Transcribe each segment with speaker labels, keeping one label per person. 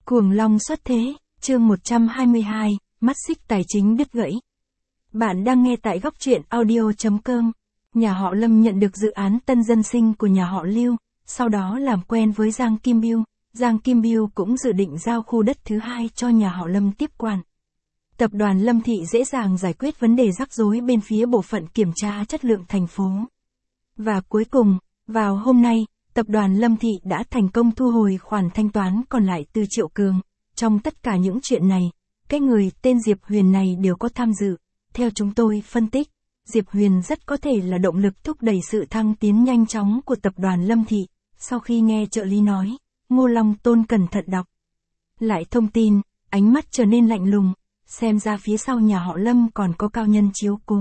Speaker 1: Cuồng long xuất thế, chương 122, mắt xích tài chính đứt gãy. Bạn đang nghe tại góc truyện audio.com. Nhà họ Lâm nhận được dự án tân dân sinh của nhà họ Lưu, sau đó làm quen với Giang Kim Biêu. Giang Kim Biêu cũng dự định giao khu đất thứ hai cho nhà họ Lâm tiếp quản. Tập đoàn Lâm Thị dễ dàng giải quyết vấn đề rắc rối bên phía bộ phận kiểm tra chất lượng thành phố. Và cuối cùng, vào hôm nay, Tập đoàn Lâm Thị đã thành công thu hồi khoản thanh toán còn lại từ Triệu Cường. Trong tất cả những chuyện này, cái người tên Diệp Huyền này đều có tham dự. Theo chúng tôi phân tích, Diệp Huyền rất có thể là động lực thúc đẩy sự thăng tiến nhanh chóng của Tập đoàn Lâm Thị. Sau khi nghe trợ lý nói, Ngô Long Tôn cẩn thận đọc lại thông tin, ánh mắt trở nên lạnh lùng, xem ra phía sau nhà họ Lâm còn có cao nhân chiếu cố.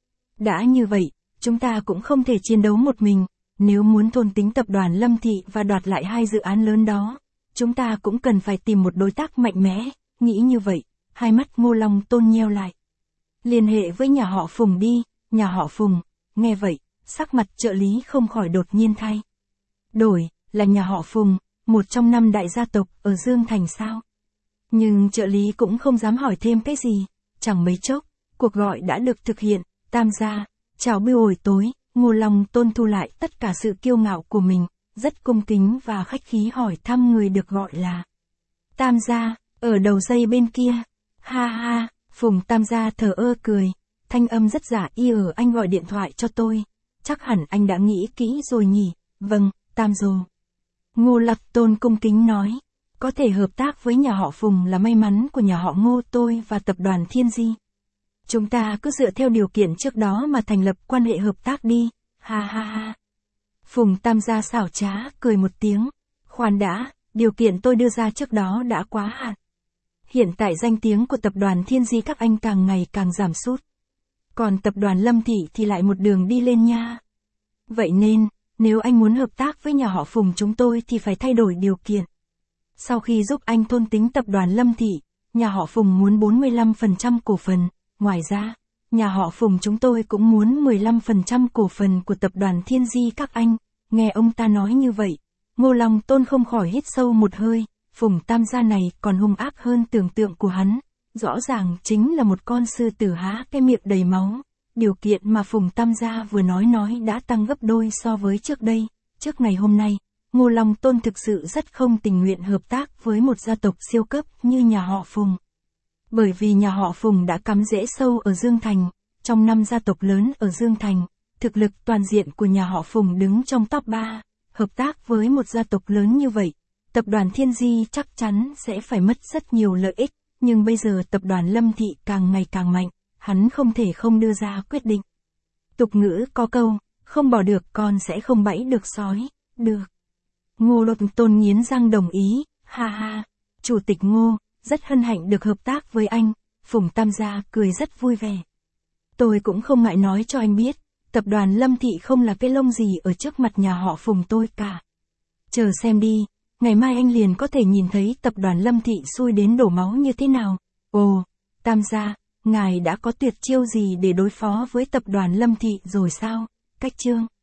Speaker 1: Đã như vậy, chúng ta cũng không thể chiến đấu một mình. Nếu muốn thôn tính Tập đoàn Lâm Thị và đoạt lại hai dự án lớn đó, chúng ta cũng cần phải tìm một đối tác mạnh mẽ. Nghĩ như vậy, hai mắt Ngô Long Tôn nheo lại. Liên hệ với nhà họ Phùng đi. Nhà họ Phùng. Nghe vậy, sắc mặt trợ lý không khỏi đột nhiên thay đổi, là nhà họ Phùng, một trong 5 đại gia tộc ở Dương Thành sao? Nhưng trợ lý cũng không dám hỏi thêm cái gì. Chẳng mấy chốc, cuộc gọi đã được thực hiện. Tam gia, chào buổi tối. Ngô Long Tôn thu lại tất cả sự kiêu ngạo của mình, rất cung kính và khách khí hỏi thăm người được gọi là Tam gia, ở đầu dây bên kia. Ha ha, Phùng Tam gia thờ ơ cười, thanh âm rất giả anh gọi điện thoại cho tôi. Chắc hẳn anh đã nghĩ kỹ rồi nhỉ. Vâng, Tam dồ. Ngô Long Tôn cung kính nói, có thể hợp tác với nhà họ Phùng là may mắn của nhà họ Ngô tôi và tập đoàn Thiên Di. Chúng ta cứ dựa theo điều kiện trước đó mà thành lập quan hệ hợp tác đi. Ha ha ha. Phùng Tam gia xảo trá cười một tiếng. Khoan đã, điều kiện tôi đưa ra trước đó đã quá hạn. Hiện tại danh tiếng của tập đoàn Thiên Di các anh càng ngày càng giảm sút. Còn tập đoàn Lâm Thị thì lại một đường đi lên nha. Vậy nên, nếu anh muốn hợp tác với nhà họ Phùng chúng tôi thì phải thay đổi điều kiện. Sau khi giúp anh thôn tính tập đoàn Lâm Thị, nhà họ Phùng muốn 45% cổ phần. Ngoài ra, nhà họ Phùng chúng tôi cũng muốn 15% cổ phần của tập đoàn Thiên Di các anh. Nghe ông ta nói như vậy, Ngô Long Tôn không khỏi hít sâu một hơi. Phùng Tam gia này còn hung ác hơn tưởng tượng của hắn. Rõ ràng chính là một con sư tử há cái miệng đầy máu. Điều kiện mà Phùng Tam gia vừa nói đã tăng gấp đôi so với trước đây. Trước ngày hôm nay, Ngô Long Tôn thực sự rất không tình nguyện hợp tác với một gia tộc siêu cấp như nhà họ Phùng. Bởi vì nhà họ Phùng đã cắm rễ sâu ở Dương Thành, trong 5 gia tộc lớn ở Dương Thành, thực lực toàn diện của nhà họ Phùng đứng trong top 3, hợp tác với một gia tộc lớn như vậy, tập đoàn Thiên Di chắc chắn sẽ phải mất rất nhiều lợi ích, nhưng bây giờ tập đoàn Lâm Thị càng ngày càng mạnh, hắn không thể không đưa ra quyết định. Tục ngữ có câu, không bỏ được con sẽ không bẫy được sói, được. Ngô Long Tôn nghiến răng đồng ý, ha ha, Chủ tịch Ngô. Rất hân hạnh được hợp tác với anh. Phùng Tam gia cười rất vui vẻ. Tôi cũng không ngại nói cho anh biết, tập đoàn Lâm Thị không là cái lông gì ở trước mặt nhà họ Phùng tôi cả. Chờ xem đi, ngày mai anh liền có thể nhìn thấy tập đoàn Lâm Thị xui đến đổ máu như thế nào. Ồ, Tam gia, ngài đã có tuyệt chiêu gì để đối phó với tập đoàn Lâm Thị rồi sao? Cách chương